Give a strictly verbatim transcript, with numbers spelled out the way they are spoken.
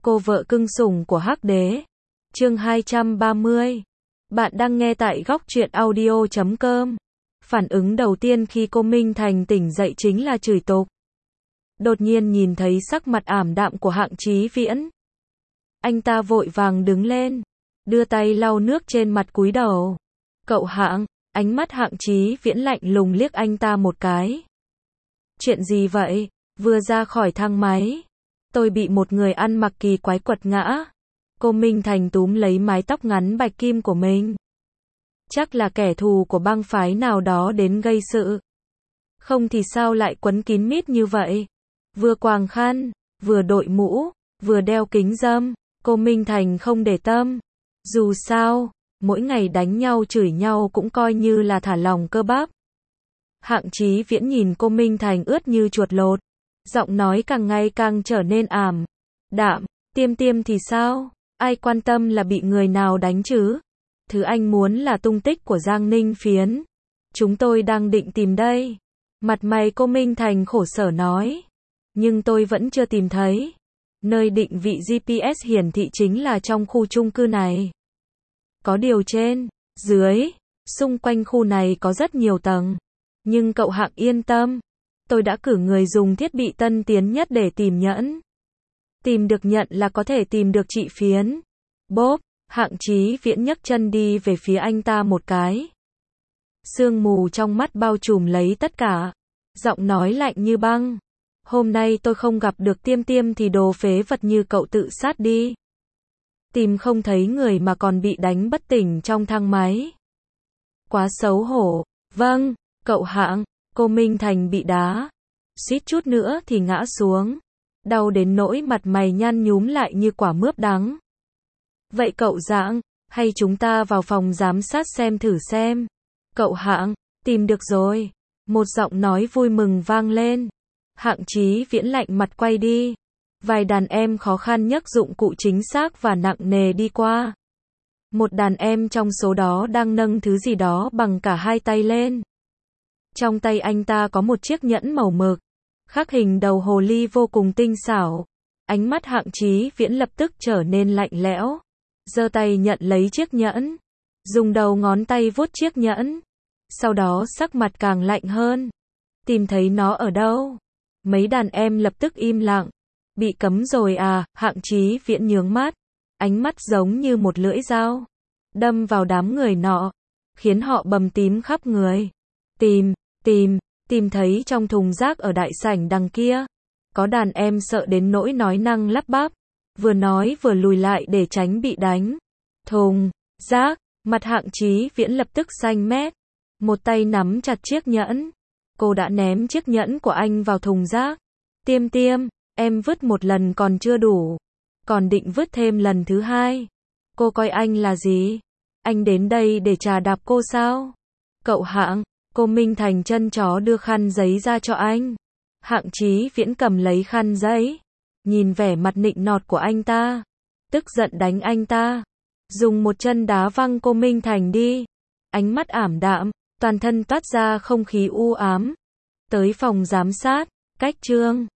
Cô vợ cưng sủng của Hắc Đế. Chương hai trăm ba mươi. Bạn đang nghe tại góc truyện audio chấm com. Phản ứng đầu tiên khi cô Minh Thành tỉnh dậy chính là chửi tục. Đột nhiên nhìn thấy sắc mặt ảm đạm của Hạng Chí Viễn. Anh ta vội vàng đứng lên, đưa tay lau nước trên mặt cúi đầu. Cậu Hạng, ánh mắt Hạng Chí Viễn lạnh lùng liếc anh ta một cái. Chuyện gì vậy? Vừa ra khỏi thang máy, tôi bị một người ăn mặc kỳ quái quật ngã. Cô Minh Thành túm lấy mái tóc ngắn bạch kim của mình. Chắc là kẻ thù của bang phái nào đó đến gây sự. Không thì sao lại quấn kín mít như vậy? Vừa quàng khăn, vừa đội mũ, vừa đeo kính râm, cô Minh Thành không để tâm. Dù sao, mỗi ngày đánh nhau chửi nhau cũng coi như là thả lòng cơ bắp. Hạng Chí Viễn nhìn cô Minh Thành ướt như chuột lột. Giọng nói càng ngày càng trở nên ảm đạm. Tiêm tiêm thì sao? Ai quan tâm là bị người nào đánh chứ? Thứ anh muốn là tung tích của Giang Ninh Phiến. Chúng tôi đang định tìm đây. Mặt mày cô Minh Thành khổ sở nói. Nhưng tôi vẫn chưa tìm thấy. Nơi định vị giê pê ét hiển thị chính là trong khu chung cư này. Có điều trên, dưới, xung quanh khu này có rất nhiều tầng. Nhưng cậu Hạng yên tâm. Tôi đã cử người dùng thiết bị tân tiến nhất để tìm nhẫn. Tìm được nhận là có thể tìm được chị Phiến. Bốp, Hạng Chí Viễn nhấc chân đi về phía anh ta một cái. Sương mù trong mắt bao trùm lấy tất cả. Giọng nói lạnh như băng. Hôm nay tôi không gặp được Tiêm Tiêm thì đồ phế vật như cậu tự sát đi. Tìm không thấy người mà còn bị đánh bất tỉnh trong thang máy. Quá xấu hổ. Vâng, cậu Hạng. Cô Minh Thành bị đá. Suýt chút nữa thì ngã xuống. Đau đến nỗi mặt mày nhăn nhúm lại như quả mướp đắng. Vậy cậu Giang, hay chúng ta vào phòng giám sát xem thử xem. Cậu Hạng, tìm được rồi. Một giọng nói vui mừng vang lên. Hạng Chí Viễn lạnh mặt quay đi. Vài đàn em khó khăn nhấc dụng cụ chính xác và nặng nề đi qua. Một đàn em trong số đó đang nâng thứ gì đó bằng cả hai tay lên. Trong tay anh ta có một chiếc nhẫn màu mực, khắc hình đầu hồ ly vô cùng tinh xảo. Ánh mắt Hạng Chí Viễn lập tức trở nên lạnh lẽo. Giơ tay nhận lấy chiếc nhẫn, dùng đầu ngón tay vuốt chiếc nhẫn. Sau đó sắc mặt càng lạnh hơn. Tìm thấy nó ở đâu? Mấy đàn em lập tức im lặng. Bị cấm rồi à? Hạng Chí Viễn nhướng mắt, ánh mắt giống như một lưỡi dao đâm vào đám người nọ, khiến họ bầm tím khắp người. Tìm, tìm, tìm thấy trong thùng rác ở đại sảnh đằng kia. Có đàn em sợ đến nỗi nói năng lắp bắp, vừa nói vừa lùi lại để tránh bị đánh. Thùng rác, mặt Hạng Chí Viễn lập tức xanh mét, một tay nắm chặt chiếc nhẫn. Cô đã ném chiếc nhẫn của anh vào thùng rác. Tiêm Tiêm, em vứt một lần còn chưa đủ, còn định vứt thêm lần thứ hai. Cô coi anh là gì? Anh đến đây để trà đạp cô sao? Cậu Hạng. Cô Minh Thành chân chó đưa khăn giấy ra cho anh. Hạng Chí Viễn cầm lấy khăn giấy, nhìn vẻ mặt nịnh nọt của anh ta, tức giận đánh anh ta, dùng một chân đá văng cô Minh Thành đi. Ánh mắt ảm đạm, toàn thân toát ra không khí u ám. Tới phòng giám sát, cách chương